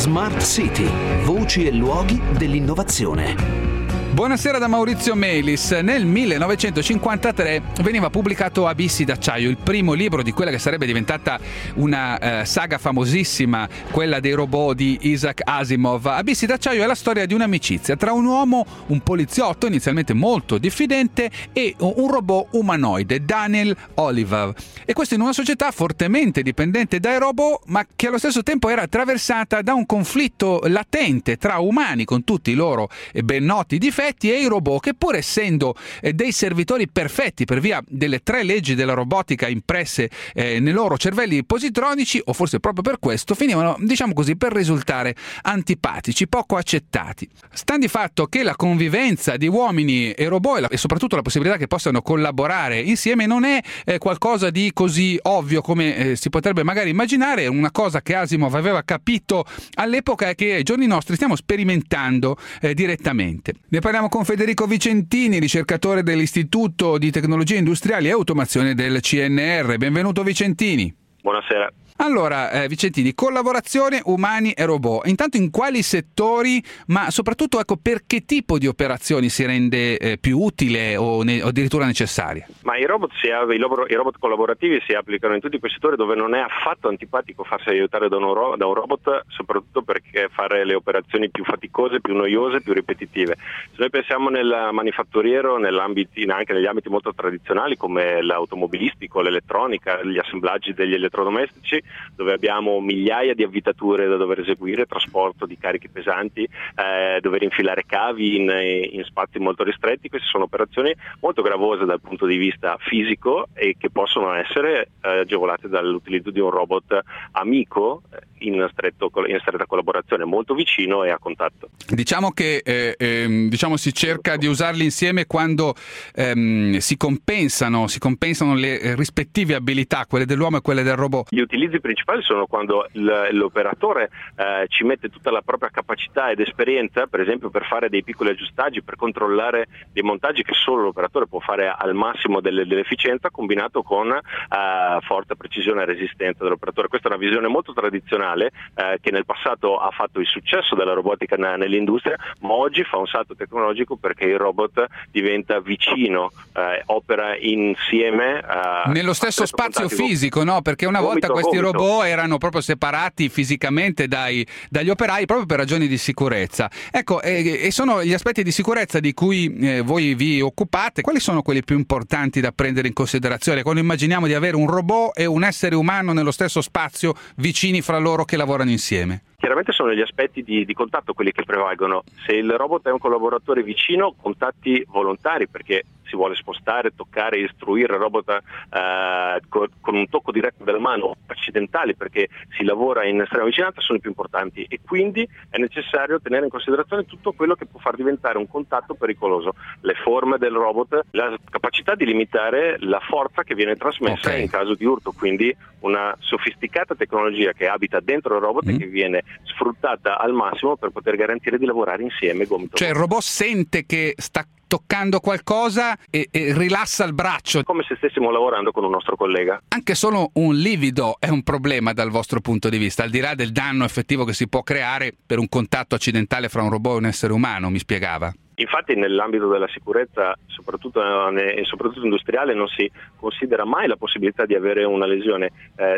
Smart City, voci e luoghi dell'innovazione. Buonasera da Maurizio Melis. Nel 1953 veniva pubblicato Abissi d'acciaio, il primo libro di quella che sarebbe diventata una saga famosissima, quella dei robot di Isaac Asimov. Abissi d'acciaio è la storia di un'amicizia tra un uomo, un poliziotto inizialmente molto diffidente, e un robot umanoide, Daniel Oliver. E questo in una società fortemente dipendente dai robot, ma che allo stesso tempo era attraversata da un conflitto latente tra umani, con tutti i loro ben noti difetti, e i robot, che pur essendo dei servitori perfetti per via delle 3 leggi della robotica impresse nei loro cervelli positronici, o forse proprio per questo, finivano, diciamo così, per risultare antipatici, poco accettati. Sta di fatto che la convivenza di uomini e robot e soprattutto la possibilità che possano collaborare insieme non è qualcosa di così ovvio come si potrebbe magari immaginare. Una cosa che Asimov aveva capito all'epoca è che ai giorni nostri stiamo sperimentando direttamente. Ne parliamo con Federico Vicentini, ricercatore dell'Istituto di Tecnologie Industriali e Automazione del CNR. Benvenuto Vicentini. Buonasera. Allora, Vicentini, collaborazione umani e robot. Intanto in quali settori, ma soprattutto per che tipo di operazioni si rende più utile o addirittura necessaria? Ma i robot collaborativi si applicano in tutti quei settori dove non è affatto antipatico farsi aiutare da un robot, soprattutto perché fare le operazioni più faticose, più noiose, più ripetitive. Se noi pensiamo nel manifatturiero, anche negli ambiti molto tradizionali come l'automobilistico, l'elettronica, gli assemblaggi degli elettrodomestici, dove abbiamo migliaia di avvitature da dover eseguire, trasporto di carichi pesanti, dover infilare cavi in spazi molto ristretti. Queste sono operazioni molto gravose dal punto di vista fisico e che possono essere agevolate dall'utilizzo di un robot amico in stretta collaborazione, molto vicino e a contatto. Diciamo che si cerca di usarli insieme quando si compensano le rispettive abilità, quelle dell'uomo e quelle del robot. Gli utilizzi principali sono quando l'operatore ci mette tutta la propria capacità ed esperienza, per esempio per fare dei piccoli aggiustaggi, per controllare dei montaggi che solo l'operatore può fare al massimo dell'efficienza, combinato con forte precisione e resistenza dell'operatore. Questa è una visione molto tradizionale che nel passato ha fatto il successo della robotica nell'industria, ma oggi fa un salto tecnologico perché il robot diventa vicino, opera insieme nello stesso spazio fisico, no? Perché una volta questi robot erano proprio separati fisicamente dagli operai proprio per ragioni di sicurezza. Ecco, e sono gli aspetti di sicurezza di cui voi vi occupate. Quali sono quelli più importanti da prendere in considerazione quando immaginiamo di avere un robot e un essere umano nello stesso spazio, vicini fra loro, che lavorano insieme? Chiaramente sono gli aspetti di contatto quelli che prevalgono. Se il robot è un collaboratore vicino, contatti volontari, perché si vuole spostare, toccare, istruire il robot con un tocco diretto della mano, accidentali perché si lavora in estrema vicinanza, sono i più importanti, e quindi è necessario tenere in considerazione tutto quello che può far diventare un contatto pericoloso, le forme del robot, la capacità di limitare la forza che viene trasmessa in caso di urto, quindi una sofisticata tecnologia che abita dentro il robot e che viene sfruttata al massimo per poter garantire di lavorare insieme gomito. Cioè il robot sente che sta toccando qualcosa e rilassa il braccio, come se stessimo lavorando con un nostro collega. Anche solo un livido è un problema dal vostro punto di vista, al di là del danno effettivo che si può creare per un contatto accidentale fra un robot e un essere umano, mi spiegava. Infatti nell'ambito della sicurezza, soprattutto industriale, non si considera mai la possibilità di avere una lesione.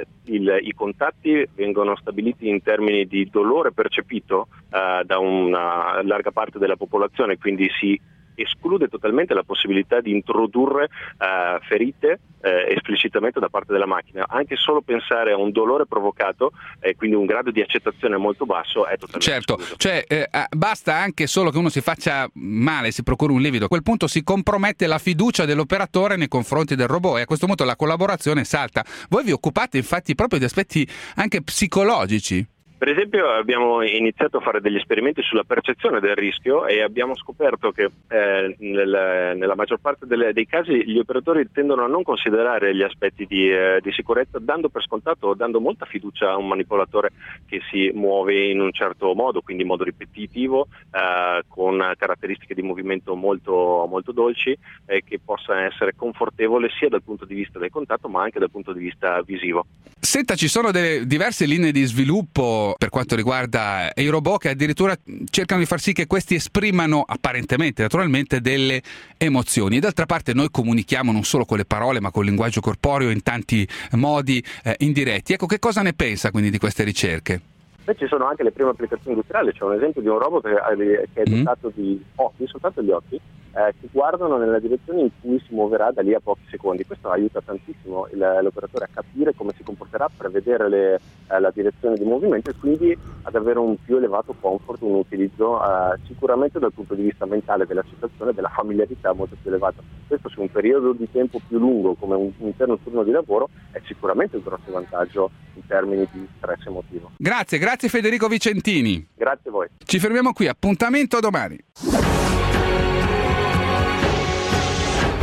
I contatti vengono stabiliti in termini di dolore percepito da una larga parte della popolazione, quindi si esclude totalmente la possibilità di introdurre ferite esplicitamente da parte della macchina. Anche solo pensare a un dolore provocato, quindi un grado di accettazione molto basso, è totalmente escluso. Cioè basta anche solo che uno si faccia male, si procuri un livido, a quel punto si compromette la fiducia dell'operatore nei confronti del robot e a questo punto la collaborazione salta. Voi vi occupate infatti proprio di aspetti anche psicologici. Per esempio abbiamo iniziato a fare degli esperimenti sulla percezione del rischio e abbiamo scoperto che nella maggior parte dei casi gli operatori tendono a non considerare gli aspetti di sicurezza, dando per scontato o dando molta fiducia a un manipolatore che si muove in un certo modo, quindi in modo ripetitivo, con caratteristiche di movimento molto, molto dolci, che possa essere confortevole sia dal punto di vista del contatto ma anche dal punto di vista visivo. Senta, ci sono delle diverse linee di sviluppo mondo per quanto riguarda i robot, che addirittura cercano di far sì che questi esprimano apparentemente, naturalmente, delle emozioni. D'altra parte noi comunichiamo non solo con le parole ma con il linguaggio corporeo in tanti modi indiretti. Ecco, che cosa ne pensa quindi di queste ricerche? Beh, ci sono anche le prime applicazioni industriali. C'è un esempio di un robot che è dotato di occhi, soltanto gli occhi, che guardano nella direzione in cui si muoverà da lì a pochi secondi. Questo aiuta tantissimo l'operatore a capire come si comporterà, a prevedere la direzione di movimento e quindi ad avere un più elevato comfort, un utilizzo sicuramente dal punto di vista mentale della situazione, della familiarità molto più elevato. Questo su un periodo di tempo più lungo come un intero turno di lavoro è sicuramente un grosso vantaggio in termini di stress emotivo. Grazie Federico Vicentini. Grazie a voi. Ci fermiamo qui, appuntamento a domani.